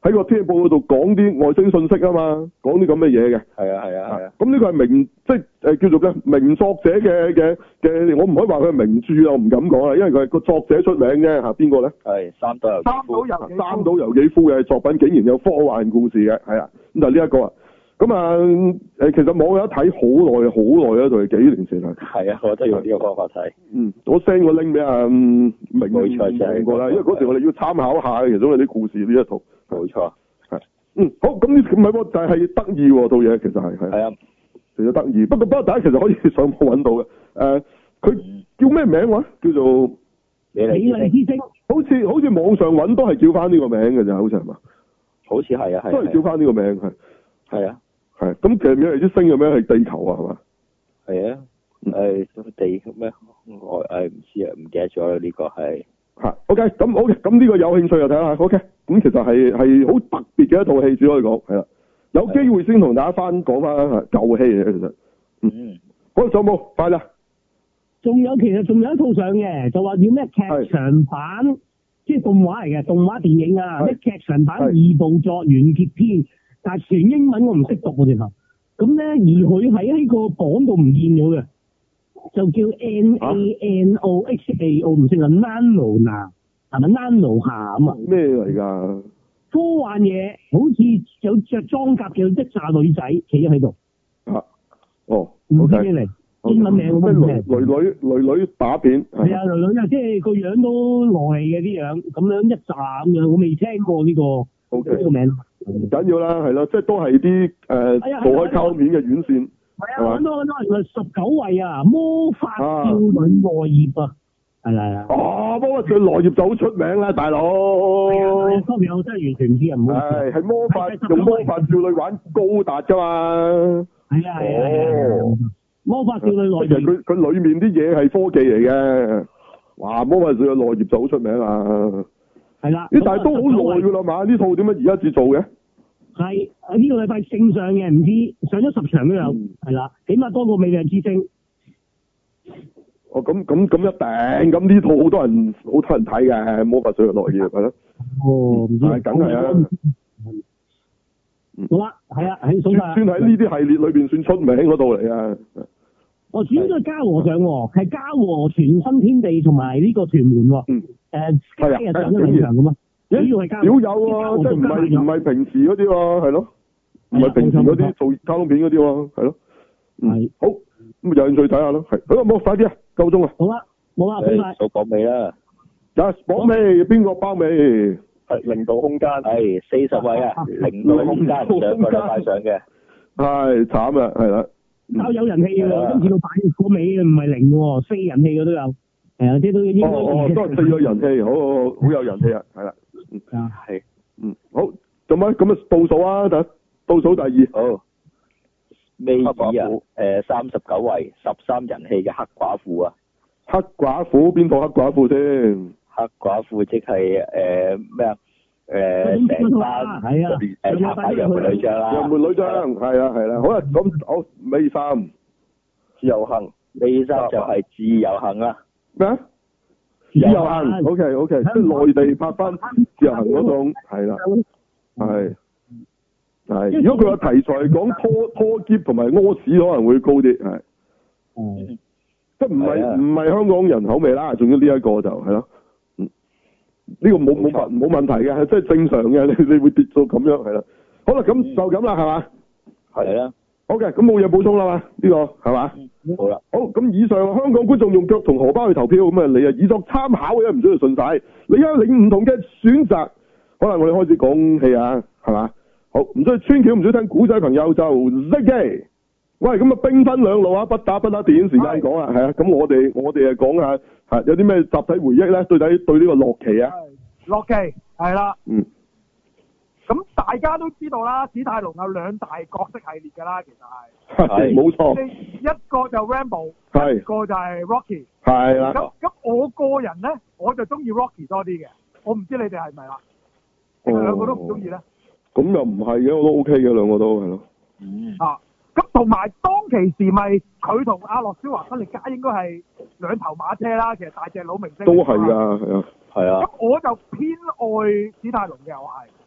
喺個天氣報嗰度講啲外星信息啊嘛，講啲咁嘅嘢嘅。 係啊係啊係啊。 咁呢個係名即係誒叫做咩名作者嘅嘅嘅，我唔可以話佢係名著啊，我唔敢講啊，因為佢係個作者出名啫嚇，邊個咧？ 係三島由三島由三島由紀夫嘅作品竟然有科幻故事嘅，係啊，咁就呢一個啊。咁啊誒，其實網友睇好耐好耐啊，就係幾年前啊。 係啊，我都用呢個方法睇。 嗯，我 send 個 link 俾阿明冇錯就係過啦，因為嗰時我哋要參考下其中有啲故事呢一套。 冇錯。 係。嗯，好，咁呢唔係喎，就係得意喎套嘢，其實係係。係啊。 其實得意，不過不過大家其實可以上網揾到嘅。誒、呃，佢叫咩名話？叫做美麗之星。 好似好似網上揾都係叫翻呢個名嘅咋，好似係嘛？ 好似係啊，係。 都係叫翻呢個名係。 係啊。 係，咁其實美麗之星嘅名係地球啊，係嘛？ 係啊。誒、嗯，地咩？我誒唔知啊，唔記得咗啦。呢個係。 嚇 ，OK，咁 OK，咁呢個有興趣就睇下 OK。咁其實係係好特別嘅一套戲，只可以講係啦。有機會先同大家翻講翻舊戲嘅，其實。嗯。好，仲有冇？快啦！ 仲有其實仲有一套上嘅，就話叫咩劇場版，即係動畫嚟嘅動畫電影啊，咩劇場版二部作完結篇，但係全英文我唔識讀喎，直頭。咁咧，而佢喺呢個榜度唔見咗嘅，就叫 N A N O H A O 唔識啊 ，Nano 嗱，係咪 Nano 下咁啊？ 咩嚟㗎？ 科幻嘢，好似有着裝甲嘅一紮女仔企咗喺度。 啊，哦， 唔知咩嚟？英文名咁咩咩？ 女女女女打片。 係啊，女女啊，即係個樣都落嚟嘅啲樣，咁樣一紮咁樣，我未聽過呢個。O K。呢個名。 唔緊要啦，係咯，即係都係啲誒做開卡通片嘅院線。 係啊，揾到揾到，原來十九位啊，魔法少女奈葉啊，係啦係啦。 哦，魔法少女奈葉就好出名啦，大佬。 係啊，方面我真係完全唔知啊，唔好意思。 係係魔法用魔法少女玩高達㗎嘛。係啊係啊係啊。魔法少女奈葉。其實佢佢裡面啲嘢係科技嚟嘅。哇！魔法少女奈葉就好出名啊。 係啦。 咦？但係都好耐㗎啦嘛？呢套點解而家至做嘅？係呢個禮拜正上嘅，唔知上咗十場都有，係啦、嗯，起碼多過美麗之星。 哦，咁咁咁一定，咁呢套好多人好多人睇嘅，魔法少女奈葉係咯。哦，唔知。係梗係啊。 好啦，係啊，喺數算喺呢啲系列裏邊算出名嗰度嚟啊。 哦，主要都係嘉禾上喎，係嘉禾全新天地同埋呢個屯門喎。嗯。誒，今日上咗兩場咁啊。少有喎， 即係唔係唔係平時嗰啲喎，係咯，唔係平時嗰啲做卡通片嗰啲喎，係咯，係好咁有興趣睇下咯，係好冇快啲啊，夠鐘啊， 好啦，冇啦，好快， 數榜尾啦， 有榜尾邊個包尾？ 係零度空間， 係四十位啊，零度空間上個禮拜上嘅， 係慘啦，係啦， 較有人氣喎，今次到擺個尾唔係零喎，四人氣嘅都有，係啊，即係都應該哦哦，都係四個人氣，好好好，好有人氣啊，係啦。 啊，係， 嗯，好，咁啊，咁啊，倒數啊，等倒數第二， 好，尾二啊，誒，三十九位，十三人氣嘅黑寡婦啊， 黑寡婦邊套黑寡婦先？ 黑寡婦即係誒咩啊？誒，成班係啊， 誒，插牌楊梅女將啦， 楊梅女將，係啦係啦，好啦，咁好，尾三， 自由行， 尾三就係自由行啦， 咩啊？自由行 ，OK OK，即係內地拍翻自由行嗰種，係啦，係係。如果佢個題材係講拖拖劫同埋屙屎，可能會高啲，係。 嗯。 即係唔係唔係香港人口味啦，仲要呢一個就係咯，嗯，呢個冇冇問冇問題嘅，係即係正常嘅，你你會跌到咁樣係啦。好啦，咁就咁啦，係嘛？ 係啦。 OK，咁冇嘢補充啦嘛？呢個係嘛？ 好啦， 好，咁以上香港觀眾用腳同荷包去投票，咁啊你啊以作參考嘅，唔需要信晒。你而家領唔同嘅選擇，可能我哋開始講戲啊，係嘛？好，唔需要穿橋，唔需要聽古仔，朋友就熄機。喂，咁啊兵分兩路啊，不打不打，電影時間講啊，係啊，咁我哋我哋啊講下，係有啲咩集體回憶咧？對底對呢個洛奇啊， 洛奇係啦， 嗯。 咁大家都知道啦，史泰龍有兩大角色系列㗎啦，其實係係冇錯， 一個就 Rambo， 係一個就係 Rocky， 係啦。 咁咁我個人咧，我就中意 Rocky 多啲嘅，我唔知你哋係咪啦，定係兩個都唔中意咧？ 咁又唔係嘅，我都 OK 嘅，兩個都係咯。 嗯。啊，咁同埋當其時咪佢同阿諾舒華辛力加應該係兩頭馬車啦，其實大隻佬明星。 都係㗎，係啊。 係啊。 咁我就偏愛史泰龍嘅，我係。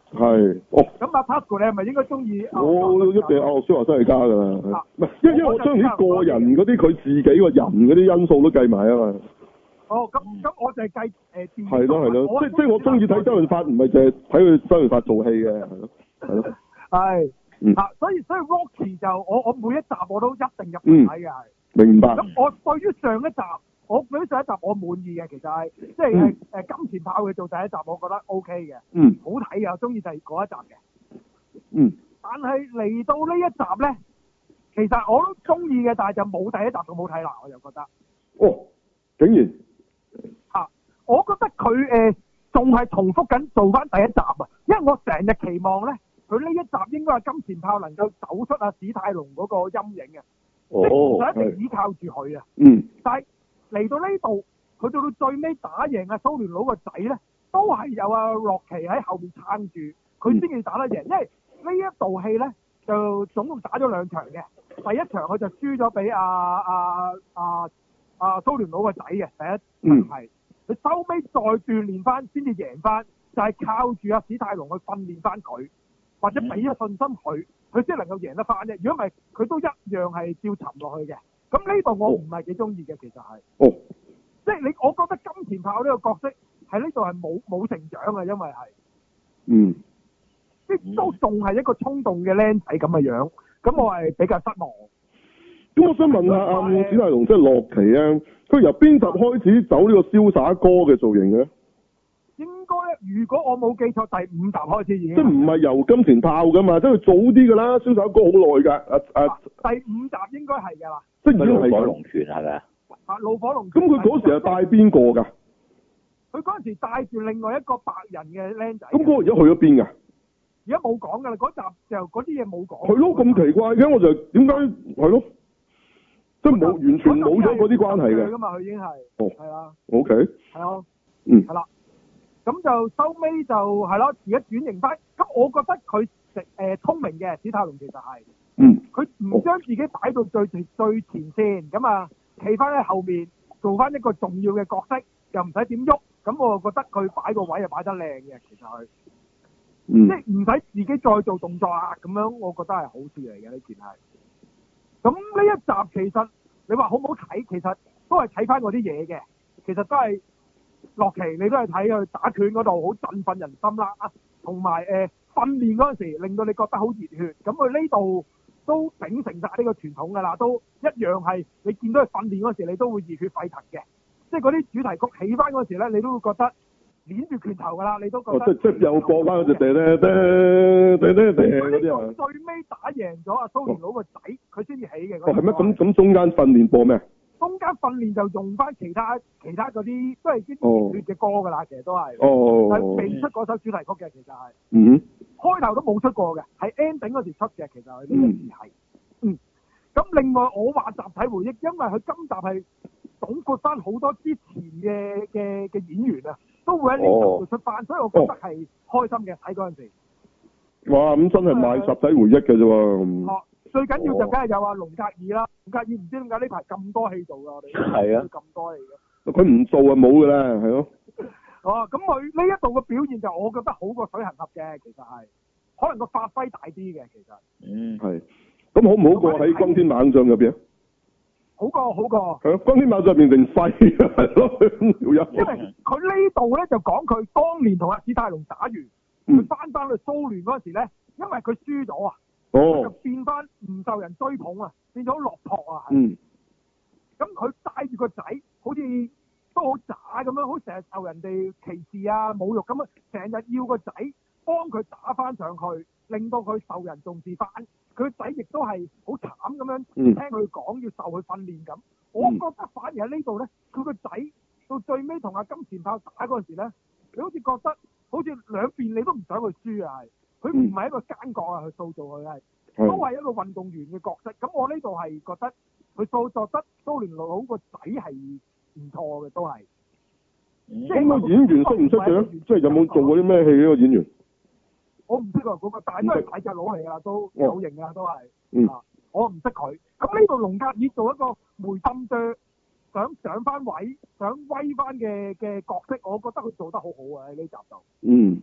係，哦。 咁阿 Tasuku 你係咪應該中意？ 我一定係阿諾舒華辛力加㗎啦，唔係，因為因為我將啲個人嗰啲佢自己個人嗰啲因素都計埋啊嘛。 哦，咁咁我就係計誒電影。 係咯係咯，即即係我中意睇周潤發，唔係淨係睇佢周潤發做戲嘅，係咯係咯。係。嗯。啊，所以所以 Rocky 就我我每一集我都一定入去睇嘅係。 明白。 咁我對於上一集，我對於上一集我滿意嘅，其實係即係誒誒金錢豹佢做第一集，我覺得 O K 嘅。 嗯。 好睇嘅，我中意第嗰一集嘅。 嗯。但係嚟到呢一集咧，其實我都中意嘅，但係就冇第一集咁好睇啦，我就覺得。 哦，竟然。 啊，我覺得佢誒仲係重複緊做翻第一集啊，因為我成日期望咧，佢呢一集應該係金錢豹能夠走出阿史泰龍嗰個陰影嘅，即係唔使一定依靠住佢啊。 嗯。但係嚟到呢度，佢到到最尾打贏阿蘇聯佬個仔咧，都係有阿洛奇喺後面撐住，佢先至打得贏，因為呢一部戲咧就總共打咗兩場嘅，第一場佢就輸咗俾阿阿阿阿蘇聯佬個仔嘅，第一場係佢收尾再鍛鍊翻先至贏翻，就係、是、靠住阿史泰龍去訓練翻佢，或者俾咗信心佢，佢先能夠贏得翻啫。如果唔係，佢都一樣係照沉落去嘅。咁呢度我唔係幾中意嘅，其實係， 哦， 即係你，我覺得金錢豹呢個角色喺呢度係冇冇成長嘅，因為係， 嗯。 即都仲係一個衝動嘅僆仔咁嘅樣，咁我係比較失望。 咁我想問下阿史泰龍即係洛奇啊，佢由邊集開始走呢個瀟灑哥嘅造型嘅？ 應該如果我冇記錯，第五集開始已經。 即係唔係由金錢豹噶嘛？即係早啲噶啦，瀟灑哥好耐㗎。啊啊！ 第五集應該係㗎啦。 即係已經係怒火龍拳係咪啊？ 啊！怒火龍。 咁佢嗰時係帶邊個㗎？ 佢嗰陣時帶住另外一個白人嘅僆仔。 咁嗰個而家去咗邊㗎？ 而家冇講㗎啦，嗰集就嗰啲嘢冇講。 係咯，咁奇怪嘅，我就點解係咯？即係冇完全冇咗嗰啲關係嘅。 㗎嘛，佢已經係。 哦。 係啊。 O K。 係咯。 嗯。 係啦。咁就收尾就係咯，而家轉型翻。咁我覺得佢食誒聰明嘅史泰龍其實係。 嗯。 佢唔將自己擺到最最最前線，咁啊企翻喺後面做翻一個重要嘅角色，又唔使點喐。咁我覺得佢擺個位又擺得靚嘅，其實佢。 嗯、 即係唔使自己再做動作啊，咁樣我覺得係好事嚟嘅呢件係。咁呢一集其實你話好唔好睇，其實都係睇翻嗰啲嘢嘅。其實都係洛奇，你都係睇佢打拳嗰度好振奮人心啦，同埋誒訓練嗰陣時令到你覺得好熱血。咁佢呢度都秉承晒呢個傳統㗎啦，都一樣係你見到佢訓練嗰時，你都會熱血沸騰嘅。即係嗰啲主題曲起翻嗰時咧，你都會覺得。捏住拳頭㗎啦，你都覺得。哦、即即又播翻嗰隻嗲嗲嗲嗲嗲嗲嗰啲啊！最尾打贏咗阿蘇聯佬個仔，佢先至起嘅。 哦，係咩？咁咁中間訓練播咩？ 中間訓練就用翻其他其他嗰啲，都係啲熱血嘅歌㗎啦，其實都係。哦。係未出嗰首主題曲嘅，其實係。嗯。開頭都冇出過嘅，係 ending 嗰時出嘅，其實佢呢個字係。嗯。咁另外我話集體回憶，因為佢今集係總括翻好多之前嘅嘅嘅演員啊。都會喺呢集度出翻，哦、所以我覺得係開心嘅睇嗰陣時。哇！咁真係賣集體回憶嘅啫喎。哦，最緊要就梗係有阿龍格爾啦，龍格爾唔知點解呢排咁多戲做㗎，我哋。係啊。咁多戲嘅。佢唔做啊冇㗎啦，係咯。哦，咁佢呢一度嘅表現就我覺得好過水行俠嘅，其實係，可能個發揮大啲嘅其實。嗯。係。咁好唔好過喺轟天猛將入邊啊？好過好過，係啊！轟天猛將變成廢係咯，因為佢呢度咧就講佢當年同阿史泰龍打完，佢翻翻去蘇聯嗰時咧，因為佢輸咗啊，哦，就變翻唔受人追捧啊，變咗好落魄啊，嗯，咁佢帶住個仔，好似都好渣咁樣，好成日受人哋歧視啊、侮辱咁啊，成日要個仔幫佢打翻上去，令到佢受人重視翻。佢個仔亦都係好慘咁樣，聽佢講要受佢訓練咁。我覺得反而喺呢度咧，佢個仔到最尾同阿金錢豹打嗰陣時咧，你好似覺得好似兩邊你都唔想佢輸啊，係佢唔係一個奸角啊，去塑造佢係，都係一個運動員嘅角色。咁我呢度係覺得佢塑造得蘇聯佬個仔係唔錯嘅，都係。咁個演員識唔識嘅？即係有冇做過啲咩戲呢個演員？我唔識啊，嗰個大都係大隻佬嚟㗎，都有型㗎，都係。嗯。啊，我唔識佢。咁呢度龍格爾做一個梅森啫，想上翻位，想威翻嘅嘅角色，我覺得佢做得好好啊喺呢集度。嗯。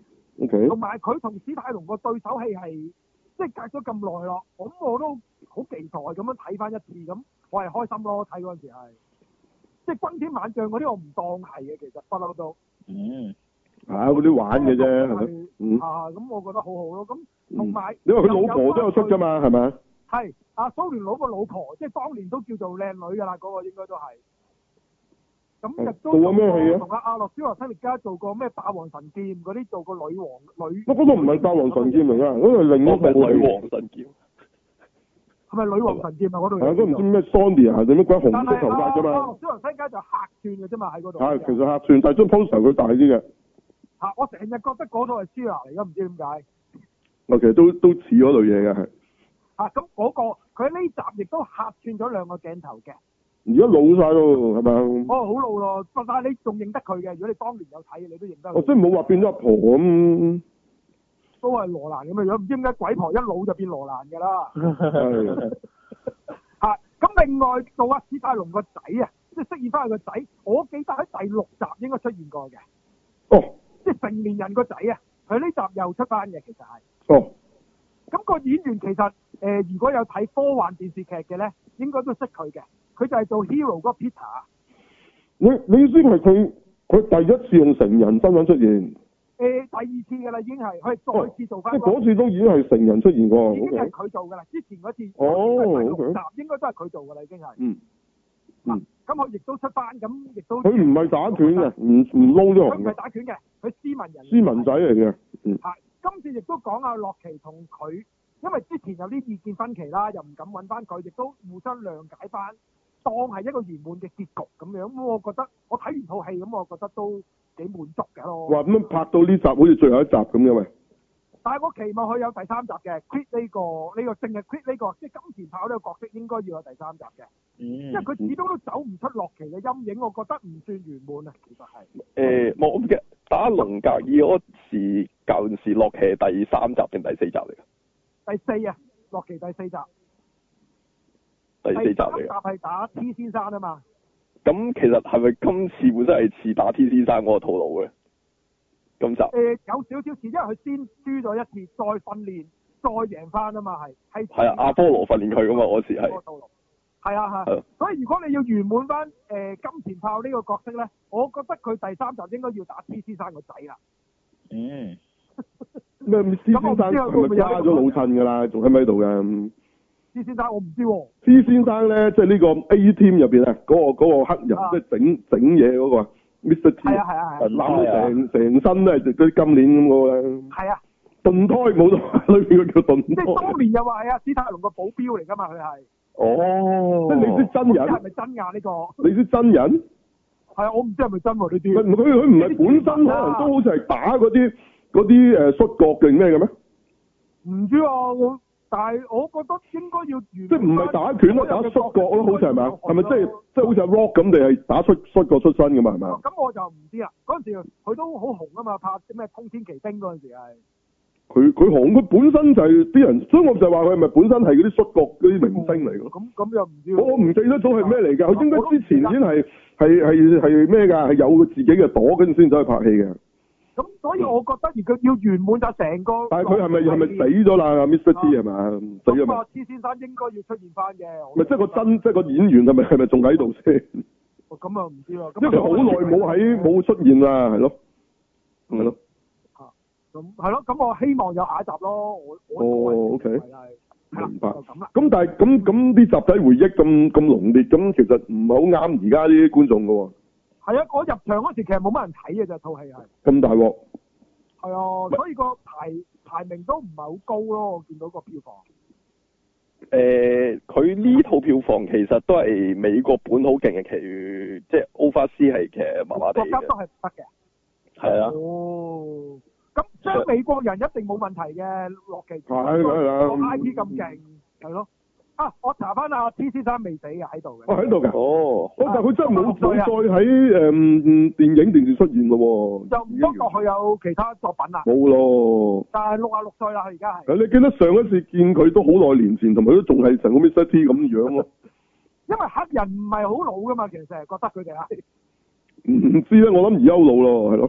OK。 同埋佢同史泰龍個對手戲係即係隔咗咁耐咯，咁我都好期待咁樣睇翻一次，咁我係開心咯，睇嗰陣時係。即係轟天猛將嗰啲我唔當係嘅，其實不嬲都。 嗯。 啊！嗰啲玩嘅啫，係咪？嗯。 啊，咁我覺得好好咯。咁同埋， 因為佢老婆都有出㗎嘛，係咪？ 係阿蘇聯佬個老婆，即係當年都叫做靚女㗎啦，嗰、嗰個應該都係。咁亦都做過咩戲啊？ 同阿阿諾舒華辛力加做過咩霸王神劍嗰啲，做過女王女。 我嗰個唔係霸王神劍嚟㗎，嗰個係另一部女王神劍。 係咪女王神劍啊？嗰度係都唔知咩 Sonya 定乜鬼紅色頭髮啫嘛。 阿諾舒華辛力加就客串嘅啫嘛，喺嗰度。 係，其實客串，但係張 poster 佢大啲嘅。 嚇！我成日覺得嗰套係 Shira 嚟㗎，唔知點解。 我其實都都似嗰類嘢嘅係。 啊！咁嗰、嗰個佢呢集亦都客串咗兩個鏡頭嘅。 而家老晒咯，係咪？ 哦，好老咯，但係你仲認得佢嘅。如果你當年有睇，你都認得。 哦，即係冇話變咗阿婆咁。 都係羅蘭咁嘅樣，唔知點解鬼婆一老就變羅蘭㗎啦。係。嚇！咁另外做阿史泰龍個仔啊，即係飾演翻佢個仔，我記得喺第六集應該出現過嘅。 哦。 即係成年人個仔啊，佢呢集又出翻嘅，其實係。 哦。 咁個演員其實誒、呃，如果有睇科幻電視劇嘅咧，應該都識佢嘅。佢就係做 Hero 嗰個 Peter。 你你意思係佢佢第一次用成人身份出現？誒、 呃，第二次㗎啦，已經係佢係再次做翻、那個。 即係嗰次都已經係成人出現過。 已經係佢做㗎啦，之前嗰次。 哦。 第六集應該都係佢做㗎啦，已經係。 嗯。嗯。 咁佢亦都出翻，咁亦都。 佢唔係打拳嘅，唔唔撈咗行嘅。 佢唔係打拳嘅，佢斯文人。 斯文仔嚟嘅。嗯。 係，今次亦都講阿洛奇同佢，因為之前有啲意見分歧啦，又唔敢揾翻佢，亦都互相諒解翻，當係一個圓滿嘅結局咁樣。咁我覺得，我睇完套戲咁，我覺得都幾滿足嘅咯。 哇！咁樣拍到呢集好似最後一集咁嘅喂。 但係我期望佢有第三集嘅 quit 呢個呢、呢個淨係 quit 呢個，即係金錢豹呢個角色應該要有第三集嘅。嗯。因為佢始終都走唔出洛奇嘅陰影，我覺得唔算圓滿啊，其實係。誒冇嘅，打龍格爾嗰時舊陣時洛奇係第三集定第四集嚟㗎？ 第四啊，洛奇第四集。 第四集嚟㗎。 第三集係打 T 先生啊嘛。 咁其實係咪今次本身係似打 T 先生嗰個套路嘅？今集。誒、 呃、有少少似，因為佢先輸咗一次，再訓練，再贏翻啊嘛，係係。係啊，阿波羅訓練佢㗎嘛，嗰時係。 係啊係。所以如果你要圓滿翻誒金錢豹呢個角色咧，我覺得佢第三集應該要打 T 先生個仔啦。嗯。 咩 T 先生係咪加咗老襯㗎啦？仲喺咪喺度㗎？T 先生我唔知喎。 T 先生咧，即係呢個 A Team 入邊啊，嗰個嗰個黑人，即係整整嘢嗰個 Mister T。係啊係啊係。攬到成成身都係嗰啲金鏈咁嗰個咧。係啊。盾胎冇咗，裏邊個叫盾胎。即係當年又話係啊，史泰龍個保鏢嚟㗎嘛，佢係。哦。即係你知真人。係咪真㗎呢個？你知真人？係啊，我唔知係咪真喎呢啲。佢佢唔係本身可能都好似係打嗰啲嗰啲誒摔角定咩嘅咩？唔知啊，我。但係我覺得應該要完，即係唔係打拳咯，打摔角咯，好似係咪啊？係咪即係即係好似阿 Rock 咁，定係打出摔角出身㗎嘛？係咪啊？咁我就唔知啦。嗰陣時佢都好紅啊嘛，拍啲咩通天奇兵嗰陣時係。佢佢紅，佢本身就係、是、啲人，所以我就話佢係咪本身係嗰啲摔角嗰啲明星嚟㗎？咁咁又唔知。我唔記得咗係咩嚟㗎？佢應該之前先係係係係咩㗎？係有佢自己嘅朵，跟住先走去拍戲嘅。咁所以我覺得而佢要圓滿就成個。但係佢係咪係咪死咗啦？Mister T 係咪死咗嘛？T 先生應該要出現翻嘅。咪即係個真，即係個演員係咪係咪仲喺度先？哦，咁啊唔知喎。因為佢好耐冇喺冇出現啦，係咯，係咯。嚇，咁係咯，咁我希望有下一集咯。我哦，OK。係明白。咁啦。咁但係咁咁啲集體回憶咁咁濃烈，咁其實唔係好啱而家啲觀眾㗎喎。係啊，我入場嗰時其實冇乜人睇嘅啫，套戲係。咁大鑊。係啊，所以個排排名都唔係好高咯，我見到個票房。誒、呃，佢呢套票房其實都係美國本好勁嘅，其餘即係 Overseas 係其實麻麻地嘅。國家都係唔得嘅。係啊。哦。咁將美國人一定冇問題嘅，洛奇。係係啦。個 I P 咁勁，係咯。啊！我查翻阿 T 先生未死嘅喺度嘅。哦，喺度㗎。哦。哦，但係佢真係冇再喺誒電影電視出現咯喎。就唔不過佢有其他作品啦。冇咯。但係六啊六歲啦，佢而家係。你記得上一次見佢都好耐年前，同埋都仲係成個 Mister T 咁樣咯。因為黑人唔係好老㗎嘛，其實成日覺得佢哋係。唔知咧，我諗而家好老咯，係咯。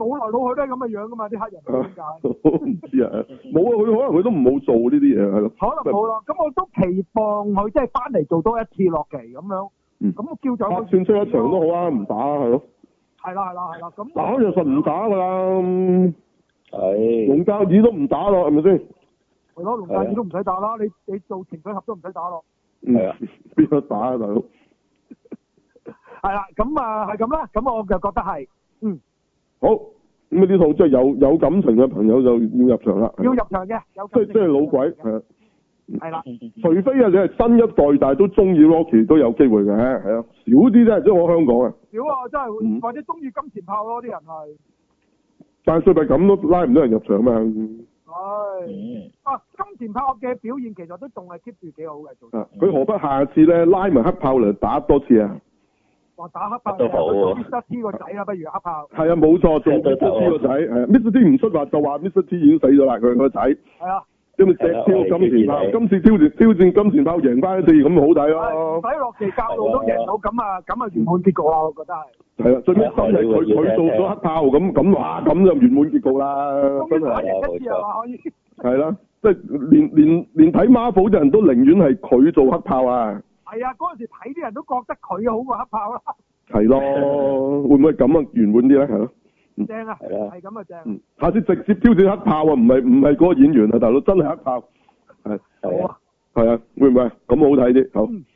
老來老去都係咁嘅樣噶嘛，啲黑人點解？ 我唔知啊，冇啊，佢可能佢都唔好做呢啲嘢係咯。 可能冇咯，咁我都期望佢即係翻嚟做多一次洛奇咁樣。 嗯。 咁叫做。 八算出一場都好啊，唔打係咯。係啦係啦係啦，咁。 打就實唔打㗎啦。 係。 龍教子都唔打咯，係咪先？ 係咯，龍教子都唔使打啦，你你做情緒俠都唔使打咯。 係啊，邊個打啊大佬？ 係啦，咁啊係咁啦，咁我就覺得係，嗯。好， 咁呢套即係有有感情嘅朋友就要入場啦。 要入場嘅，有即係即係老鬼係。 係啦。 除非啊，你係新一代，但係都中意 Rocky 都有機會嘅，係啊，少啲啫，即係我香港啊。 少啊，真係，嗯、或者中意金錢豹咯，啲人係。 但係最弊咁都拉唔到人入場嘛。 係。嗯、啊，金錢豹嘅表現其實都仲係 keep 住幾好嘅做。 啊，佢何不下次咧拉埋黑豹嚟打多次啊？ 話打黑豹都好啊 Mister T 個仔啊，不如黑豹。 係啊，冇錯，做 Mister T 個仔，係啊 ，Mister T 唔出話就話 Mister T 已經死咗啦，佢個仔。係啊。咁咪隻挑金錢豹，今次挑戰挑戰金錢豹贏翻一次，咁咪好睇咯。 唔使洛奇教路都贏到，咁啊咁啊圓滿結局啦，我覺得係。係啊，最尾真係佢佢做咗黑豹，咁咁哇，咁就圓滿結局啦，真係。 一次係嘛可以。 係啦，即係連連連睇 Marvel 嘅人都寧願係佢做黑豹啊。 係啊，嗰陣時睇啲人都覺得佢好過黑豹啦。 係咯，會唔會咁啊圓滿啲咧？係咯。 正啊，係啊，係咁啊正。 嗯，下次直接挑戰黑豹啊，唔係唔係嗰個演員啊，大佬真係黑豹。係。 好啊。 係啊，會唔會咁好睇啲？好。 嗯